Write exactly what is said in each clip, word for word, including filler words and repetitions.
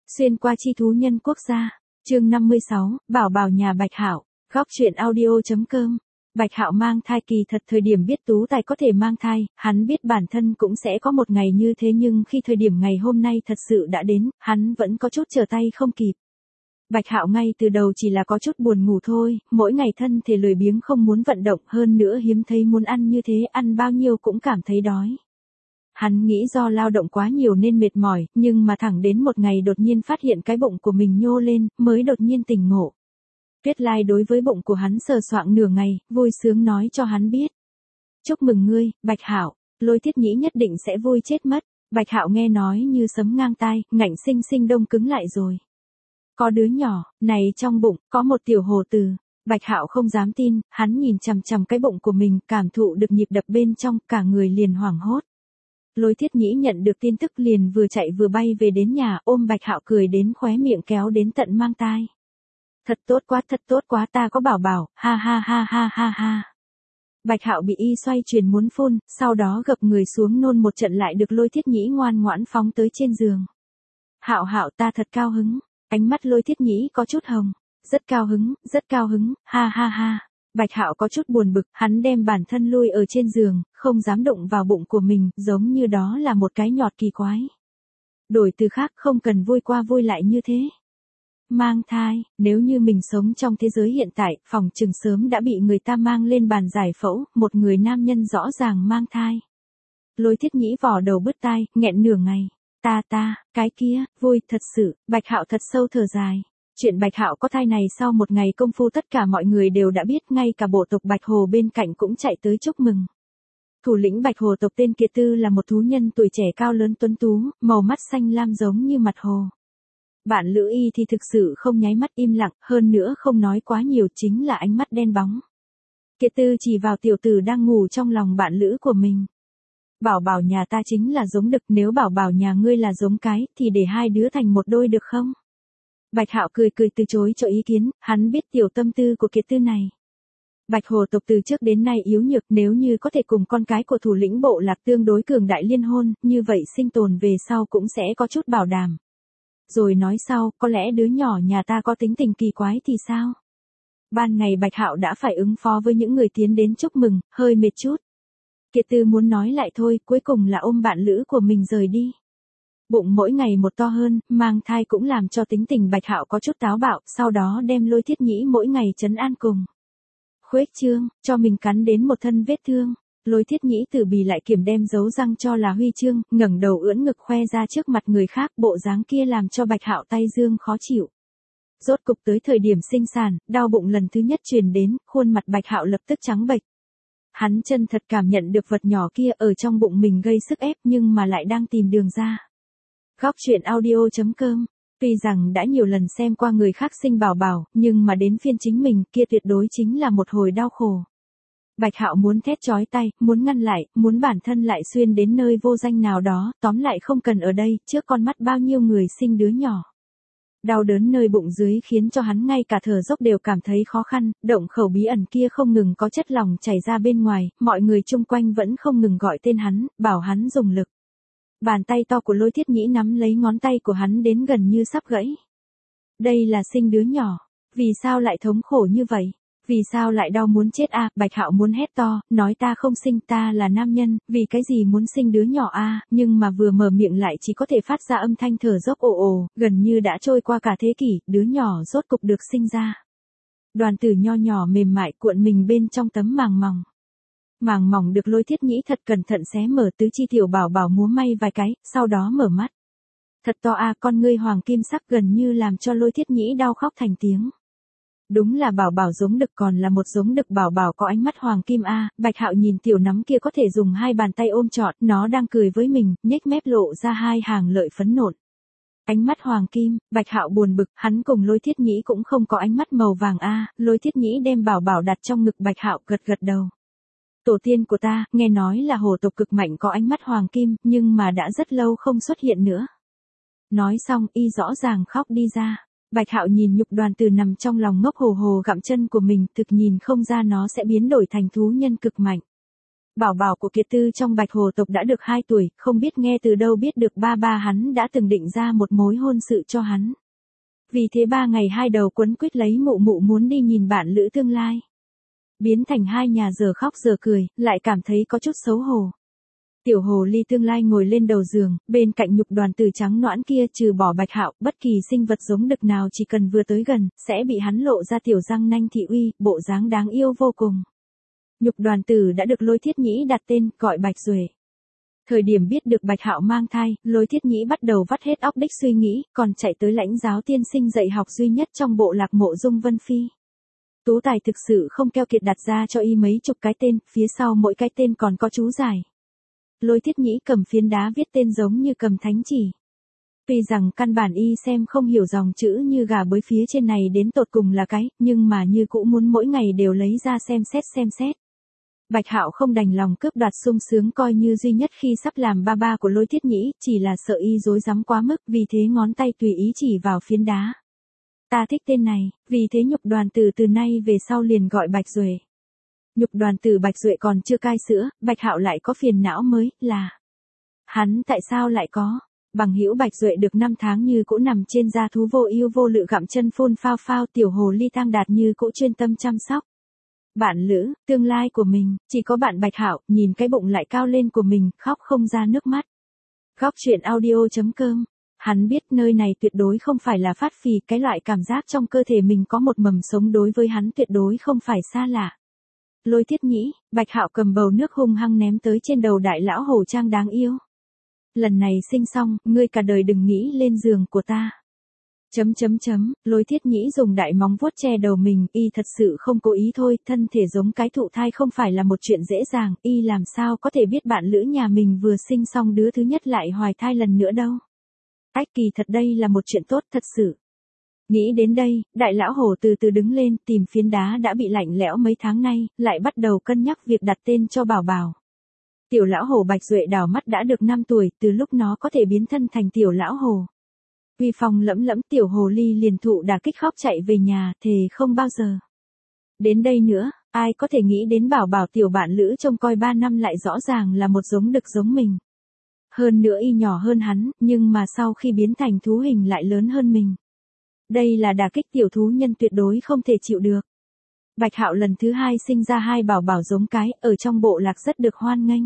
Xuyên qua chi thú nhân quốc gia. Chương năm mươi sáu, Bảo Bảo nhà Bạch Hạo. Góc truyện audio chấm com. Bạch Hạo mang thai kỳ thật thời điểm biết Tú Tài có thể mang thai, hắn biết bản thân cũng sẽ có một ngày như thế, nhưng khi thời điểm ngày hôm nay thật sự đã đến, hắn vẫn có chút trở tay không kịp. Bạch Hạo ngay từ đầu chỉ là có chút buồn ngủ thôi, mỗi ngày thân thể lười biếng không muốn vận động, hơn nữa hiếm thấy muốn ăn như thế, ăn bao nhiêu cũng cảm thấy đói. Hắn nghĩ do lao động quá nhiều nên mệt mỏi, nhưng mà thẳng đến một ngày đột nhiên phát hiện cái bụng của mình nhô lên, mới đột nhiên tỉnh ngộ. Tuyết Lai đối với bụng của hắn sờ soạng nửa ngày, vui sướng nói cho hắn biết. Chúc mừng ngươi, Bạch Hạo, Lôi Thiết Nhĩ nhất định sẽ vui chết mất. Bạch Hạo nghe nói như sấm ngang tai, ngạnh sinh sinh đông cứng lại rồi. Có đứa nhỏ, này trong bụng, có một tiểu hồ tử. Bạch Hạo không dám tin, hắn nhìn chằm chằm cái bụng của mình, cảm thụ được nhịp đập bên trong, cả người liền hoảng hốt. Lôi Thiết Nhĩ nhận được tin tức liền vừa chạy vừa bay về đến nhà, ôm Bạch Hạo cười đến khóe miệng kéo đến tận mang tai. Thật tốt quá, thật tốt quá, ta có bảo bảo, ha ha ha ha ha ha. Bạch Hạo bị y xoay chuyển muốn phun, sau đó gập người xuống nôn một trận lại được Lôi Thiết Nhĩ ngoan ngoãn phóng tới trên giường. Hạo Hạo, ta thật cao hứng. Ánh mắt Lôi Thiết Nhĩ có chút hồng. Rất cao hứng, rất cao hứng, ha ha ha. Bạch Hạo có chút buồn bực, hắn đem bản thân lui ở trên giường, không dám đụng vào bụng của mình, giống như đó là một cái nhọt kỳ quái. Đổi từ khác, không cần vui qua vui lại như thế. Mang thai, nếu như mình sống trong thế giới hiện tại, phòng chừng sớm đã bị người ta mang lên bàn giải phẫu, một người nam nhân rõ ràng mang thai. Lôi Thiết Nhĩ vò đầu bứt tai, nghẹn nửa ngày. Ta ta, cái kia, vui, thật sự. Bạch Hạo thật sâu thở dài. Chuyện Bạch Hạo có thai này sau một ngày công phu tất cả mọi người đều đã biết, ngay cả bộ tộc Bạch Hồ bên cạnh cũng chạy tới chúc mừng. Thủ lĩnh Bạch Hồ tộc tên Kiệt Tư là một thú nhân tuổi trẻ cao lớn tuấn tú, màu mắt xanh lam giống như mặt hồ. Bạn Lữ Y thì thực sự không nháy mắt, im lặng, hơn nữa không nói quá nhiều, chính là ánh mắt đen bóng. Kiệt Tư chỉ vào tiểu tử đang ngủ trong lòng bạn lữ của mình. Bảo Bảo nhà ta chính là giống đực, nếu Bảo Bảo nhà ngươi là giống cái, thì để hai đứa thành một đôi được không? Bạch Hạo cười cười từ chối cho ý kiến, hắn biết tiểu tâm tư của Kiệt Tư này. Bạch Hồ tộc từ trước đến nay yếu nhược, nếu như có thể cùng con cái của thủ lĩnh bộ lạc tương đối cường đại liên hôn, như vậy sinh tồn về sau cũng sẽ có chút bảo đảm. Rồi nói sau, có lẽ đứa nhỏ nhà ta có tính tình kỳ quái thì sao? Ban ngày Bạch Hạo đã phải ứng phó với những người tiến đến chúc mừng, hơi mệt chút. Kiệt Tư muốn nói lại thôi, cuối cùng là ôm bạn lữ của mình rời đi. Bụng mỗi ngày một to hơn, mang thai cũng làm cho tính tình Bạch Hạo có chút táo bạo, sau đó đem Lôi Thiết Nhĩ mỗi ngày trấn an cùng. Khuếch trương, cho mình cắn đến một thân vết thương. Lôi Thiết Nhĩ từ bì lại kiểm đem dấu răng cho là huy chương, ngẩng đầu ưỡn ngực khoe ra trước mặt người khác, bộ dáng kia làm cho Bạch Hạo tay dương khó chịu. Rốt cục tới thời điểm sinh sản, đau bụng lần thứ nhất truyền đến, khuôn mặt Bạch Hạo lập tức trắng bệch. Hắn chân thật cảm nhận được vật nhỏ kia ở trong bụng mình gây sức ép, nhưng mà lại đang tìm đường ra. Góc truyện audio chấm com. Tuy rằng đã nhiều lần xem qua người khác sinh bảo bảo, nhưng mà đến phiên chính mình kia tuyệt đối chính là một hồi đau khổ. Bạch Hạo muốn thét chói tay, muốn ngăn lại, muốn bản thân lại xuyên đến nơi vô danh nào đó, tóm lại không cần ở đây, trước con mắt bao nhiêu người sinh đứa nhỏ. Đau đớn nơi bụng dưới khiến cho hắn ngay cả thở dốc đều cảm thấy khó khăn, động khẩu bí ẩn kia không ngừng có chất lỏng chảy ra bên ngoài, mọi người chung quanh vẫn không ngừng gọi tên hắn, bảo hắn dùng lực. Bàn tay to của Lôi Thiết Nhĩ nắm lấy ngón tay của hắn đến gần như sắp gãy. Đây là sinh đứa nhỏ, vì sao lại thống khổ như vậy? Vì sao lại đau muốn chết a? À? Bạch Hạo muốn hét to, nói ta không sinh, ta là nam nhân, vì cái gì muốn sinh đứa nhỏ a? À? Nhưng mà vừa mở miệng lại chỉ có thể phát ra âm thanh thở dốc ồ ồ, gần như đã trôi qua cả thế kỷ, đứa nhỏ rốt cục được sinh ra. Đoàn tử nho nhỏ mềm mại cuộn mình bên trong tấm màng mỏng. Màng mỏng được Lôi Thiết Nhĩ thật cẩn thận xé mở, tứ chi tiểu bảo bảo múa may vài cái, sau đó mở mắt. Thật to a, à, con ngươi hoàng kim sắc gần như làm cho Lôi Thiết Nhĩ đau khóc thành tiếng. Đúng là bảo bảo giống đực, còn là một giống đực bảo bảo có ánh mắt hoàng kim a. À. Bạch Hạo nhìn tiểu nắm kia có thể dùng hai bàn tay ôm trọn, nó đang cười với mình, nhếch mép lộ ra hai hàng lợi phấn nộn. Ánh mắt hoàng kim, Bạch Hạo buồn bực, hắn cùng Lôi Thiết Nhĩ cũng không có ánh mắt màu vàng a. À. Lôi Thiết Nhĩ đem bảo bảo đặt trong ngực Bạch Hạo, gật gật đầu. Tổ tiên của ta, nghe nói là hồ tộc cực mạnh có ánh mắt hoàng kim, nhưng mà đã rất lâu không xuất hiện nữa. Nói xong, y rõ ràng khóc đi ra. Bạch Hạo nhìn nhục đoàn từ nằm trong lòng ngốc hồ hồ gặm chân của mình, thực nhìn không ra nó sẽ biến đổi thành thú nhân cực mạnh. Bảo bảo của Kiệt Tư trong Bạch Hồ tộc đã được hai tuổi, không biết nghe từ đâu biết được ba ba hắn đã từng định ra một mối hôn sự cho hắn. Vì thế ba ngày hai đầu quấn quýt lấy mụ mụ muốn đi nhìn bạn lữ tương lai. Biến thành hai nhà giờ khóc giờ cười, lại cảm thấy có chút xấu hổ. Tiểu hồ ly tương lai ngồi lên đầu giường, bên cạnh Nhục Đoàn Tử trắng nõn kia, trừ bỏ Bạch Hạo, bất kỳ sinh vật giống đực nào chỉ cần vừa tới gần, sẽ bị hắn lộ ra tiểu răng nanh thị uy, bộ dáng đáng yêu vô cùng. Nhục Đoàn Tử đã được Lôi Thiết Nhĩ đặt tên, gọi Bạch Duệ. Thời điểm biết được Bạch Hạo mang thai, Lôi Thiết Nhĩ bắt đầu vắt hết óc đích suy nghĩ, còn chạy tới lãnh giáo tiên sinh dạy học duy nhất trong bộ lạc Mộ Dung Vân Phi. Tú tài thực sự không keo kiệt đặt ra cho y mấy chục cái tên, phía sau mỗi cái tên còn có chú giải. Lôi Thiết Nhĩ cầm phiến đá viết tên giống như cầm thánh chỉ. Tuy rằng căn bản y xem không hiểu dòng chữ như gà bới phía trên này đến tột cùng là cái, nhưng mà như cũ muốn mỗi ngày đều lấy ra xem xét xem xét. Bạch Hạo không đành lòng cướp đoạt sung sướng coi như duy nhất khi sắp làm ba ba của Lôi Thiết Nhĩ, chỉ là sợ y dối rắm quá mức, vì thế ngón tay tùy ý chỉ vào phiến đá. Ta thích tên này, vì thế Nhục Đoàn Tử từ nay về sau liền gọi Bạch Duệ. Nhục Đoàn Tử Bạch Duệ còn chưa cai sữa, Bạch Hạo lại có phiền não mới, là hắn tại sao lại có? Bằng hữu Bạch Duệ được năm tháng như cũ nằm trên da thú vô ưu vô lự gặm chân phun phao phao, tiểu hồ ly Tang Đạt như cũ chuyên tâm chăm sóc. Bạn lữ, tương lai của mình, chỉ có bạn Bạch Hạo, nhìn cái bụng lại cao lên của mình, khóc không ra nước mắt. Góc truyện audio chấm com. Hắn biết nơi này tuyệt đối không phải là phát phì, cái loại cảm giác trong cơ thể mình có một mầm sống đối với hắn tuyệt đối không phải xa lạ. Lôi Thiết Nhĩ, Bạch Hạo cầm bầu nước hung hăng ném tới trên đầu đại lão hổ trang đáng yêu. Lần này sinh xong, ngươi cả đời đừng nghĩ lên giường của ta. Chấm chấm chấm, Lôi Thiết Nhĩ dùng đại móng vuốt che đầu mình, y thật sự không cố ý thôi, thân thể giống cái thụ thai không phải là một chuyện dễ dàng, y làm sao có thể biết bạn lữ nhà mình vừa sinh xong đứa thứ nhất lại hoài thai lần nữa đâu. Ách, kỳ thật đây là một chuyện tốt thật sự. Nghĩ đến đây, đại lão hổ từ từ đứng lên, tìm phiến đá đã bị lạnh lẽo mấy tháng nay, lại bắt đầu cân nhắc việc đặt tên cho bảo bảo. Tiểu lão hổ Bạch Duệ đảo mắt đã được năm tuổi, từ lúc nó có thể biến thân thành tiểu lão hổ. Uy phong lẫm lẫm, tiểu hồ ly liền thụ đả kích khóc chạy về nhà, thề không bao giờ. Đến đây nữa, ai có thể nghĩ đến bảo bảo tiểu bạn lữ trông coi ba năm lại rõ ràng là một giống đực giống mình. Hơn nữa y nhỏ hơn hắn, nhưng mà sau khi biến thành thú hình lại lớn hơn mình. Đây là đả kích tiểu thú nhân tuyệt đối không thể chịu được. Bạch Hạo lần thứ hai sinh ra hai bảo bảo giống cái, ở trong bộ lạc rất được hoan nghênh.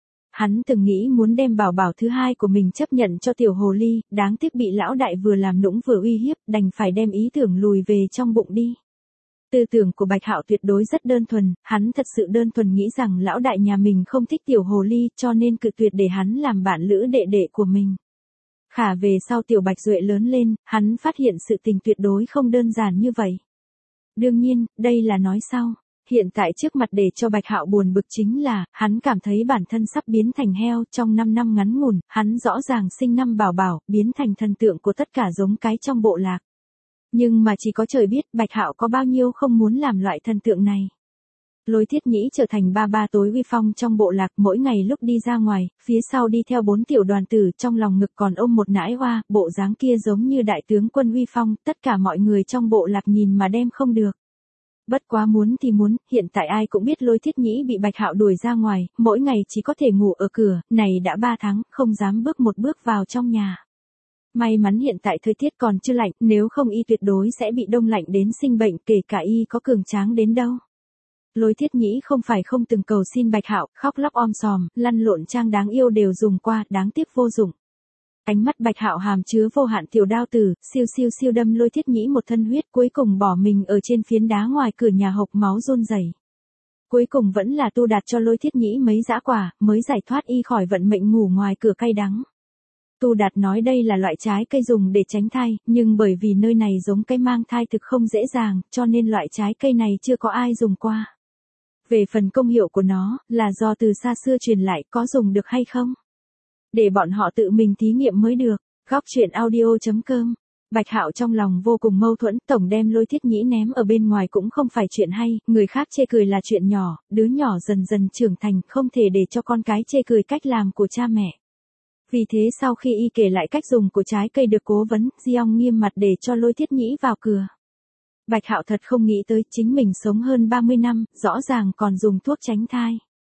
Hắn từng nghĩ muốn đem bảo bảo thứ hai của mình chấp nhận cho tiểu hồ ly, đáng tiếc bị lão đại vừa làm nũng vừa uy hiếp, đành phải đem ý tưởng lùi về trong bụng đi. Tư tưởng của Bạch Hạo tuyệt đối rất đơn thuần, hắn thật sự đơn thuần nghĩ rằng lão đại nhà mình không thích tiểu hồ ly, cho nên cự tuyệt để hắn làm bạn lữ đệ đệ của mình. Khả về sau tiểu Bạch Duệ lớn lên, hắn phát hiện sự tình tuyệt đối không đơn giản như vậy. Đương nhiên, đây là nói sau. Hiện tại trước mặt để cho Bạch Hạo buồn bực chính là, hắn cảm thấy bản thân sắp biến thành heo, trong năm năm ngắn ngủn, hắn rõ ràng sinh năm bảo bảo, biến thành thần tượng của tất cả giống cái trong bộ lạc. Nhưng mà chỉ có trời biết, Bạch Hạo có bao nhiêu không muốn làm loại thần tượng này. Lôi Thiết Nhĩ trở thành ba ba tối uy phong trong bộ lạc, mỗi ngày lúc đi ra ngoài, phía sau đi theo bốn tiểu đoàn tử, trong lòng ngực còn ôm một nãi hoa, bộ dáng kia giống như đại tướng quân uy phong, tất cả mọi người trong bộ lạc nhìn mà đem không được. Bất quá muốn thì muốn, hiện tại ai cũng biết Lôi Thiết Nhĩ bị Bạch Hạo đuổi ra ngoài, mỗi ngày chỉ có thể ngủ ở cửa, này đã ba tháng, không dám bước một bước vào trong nhà. May mắn hiện tại thời tiết còn chưa lạnh, nếu không y tuyệt đối sẽ bị đông lạnh đến sinh bệnh, kể cả y có cường tráng đến đâu. Lôi Thiết Nhĩ không phải không từng cầu xin Bạch Hạo, khóc lóc om sòm, lăn lộn trang đáng yêu đều dùng qua, đáng tiếc vô dụng. Ánh mắt Bạch Hạo hàm chứa vô hạn tiểu đao tử, siêu siêu siêu đâm Lôi Thiết Nhĩ một thân huyết, cuối cùng bỏ mình ở trên phiến đá ngoài cửa nhà hộc máu run rẩy. Cuối cùng vẫn là Tu Đạt cho Lôi Thiết Nhĩ mấy dã quả, mới giải thoát y khỏi vận mệnh ngủ ngoài cửa cay đắng. Tu Đạt nói đây là loại trái cây dùng để tránh thai, nhưng bởi vì nơi này giống cây mang thai thực không dễ dàng, cho nên loại trái cây này chưa có ai dùng qua. Về phần công hiệu của nó, là do từ xa xưa truyền lại, có dùng được hay không? Để bọn họ tự mình thí nghiệm mới được. Góc truyện audio chấm com. Bạch Hạo trong lòng vô cùng mâu thuẫn, tổng đem Lôi Thiết Nhĩ ném ở bên ngoài cũng không phải chuyện hay, người khác chê cười là chuyện nhỏ, đứa nhỏ dần dần trưởng thành, không thể để cho con cái chê cười cách làm của cha mẹ. Vì thế sau khi y kể lại cách dùng của trái cây được cố vấn, Giong nghiêm mặt để cho Lôi Thiết Nhĩ vào cửa. Bạch Hạo thật không nghĩ tới chính mình sống hơn ba mươi năm, rõ ràng còn dùng thuốc tránh thai.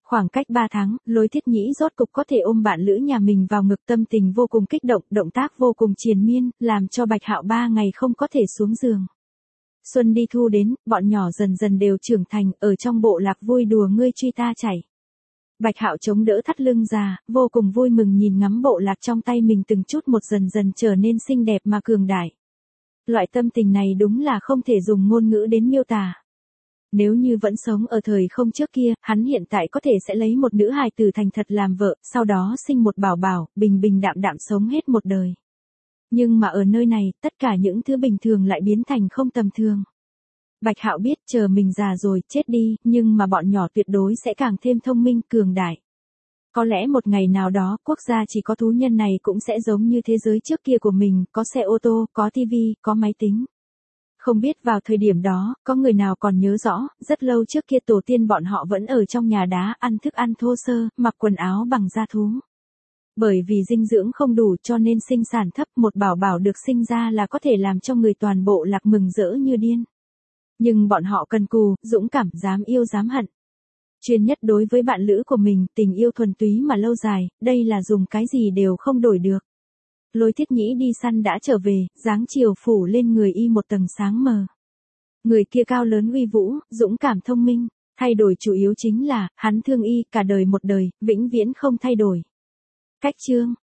Khoảng cách ba tháng, Lôi Thiết Nhĩ rốt cục có thể ôm bạn lữ nhà mình vào ngực, tâm tình vô cùng kích động, động tác vô cùng triền miên, làm cho Bạch Hạo ba ngày không có thể xuống giường. Xuân đi thu đến, bọn nhỏ dần dần đều trưởng thành, ở trong bộ lạc vui đùa ngươi truy ta chạy. Bạch Hạo chống đỡ thắt lưng già, vô cùng vui mừng nhìn ngắm bộ lạc trong tay mình từng chút một dần dần trở nên xinh đẹp mà cường đại. Loại tâm tình này đúng là không thể dùng ngôn ngữ đến miêu tả. Nếu như vẫn sống ở thời không trước kia, hắn hiện tại có thể sẽ lấy một nữ hài tử thành thật làm vợ, sau đó sinh một bảo bảo, bình bình đạm đạm sống hết một đời. Nhưng mà ở nơi này, tất cả những thứ bình thường lại biến thành không tầm thường. Bạch Hạo biết chờ mình già rồi, chết đi, nhưng mà bọn nhỏ tuyệt đối sẽ càng thêm thông minh, cường đại. Có lẽ một ngày nào đó, quốc gia chỉ có thú nhân này cũng sẽ giống như thế giới trước kia của mình, có xe ô tô, có tivi, có máy tính. Không biết vào thời điểm đó, có người nào còn nhớ rõ, rất lâu trước kia tổ tiên bọn họ vẫn ở trong nhà đá, ăn thức ăn thô sơ, mặc quần áo bằng da thú. Bởi vì dinh dưỡng không đủ cho nên sinh sản thấp, một bảo bảo được sinh ra là có thể làm cho người toàn bộ lạc mừng rỡ như điên. Nhưng bọn họ cần cù, dũng cảm, dám yêu dám hận. Chuyên nhất đối với bạn lữ của mình, tình yêu thuần túy mà lâu dài, đây là dùng cái gì đều không đổi được. Lôi Thiết Nhĩ đi săn đã trở về, dáng chiều phủ lên người y một tầng sáng mờ. Người kia cao lớn uy vũ, dũng cảm thông minh, thay đổi chủ yếu chính là, hắn thương y, cả đời một đời, vĩnh viễn không thay đổi. Cách chương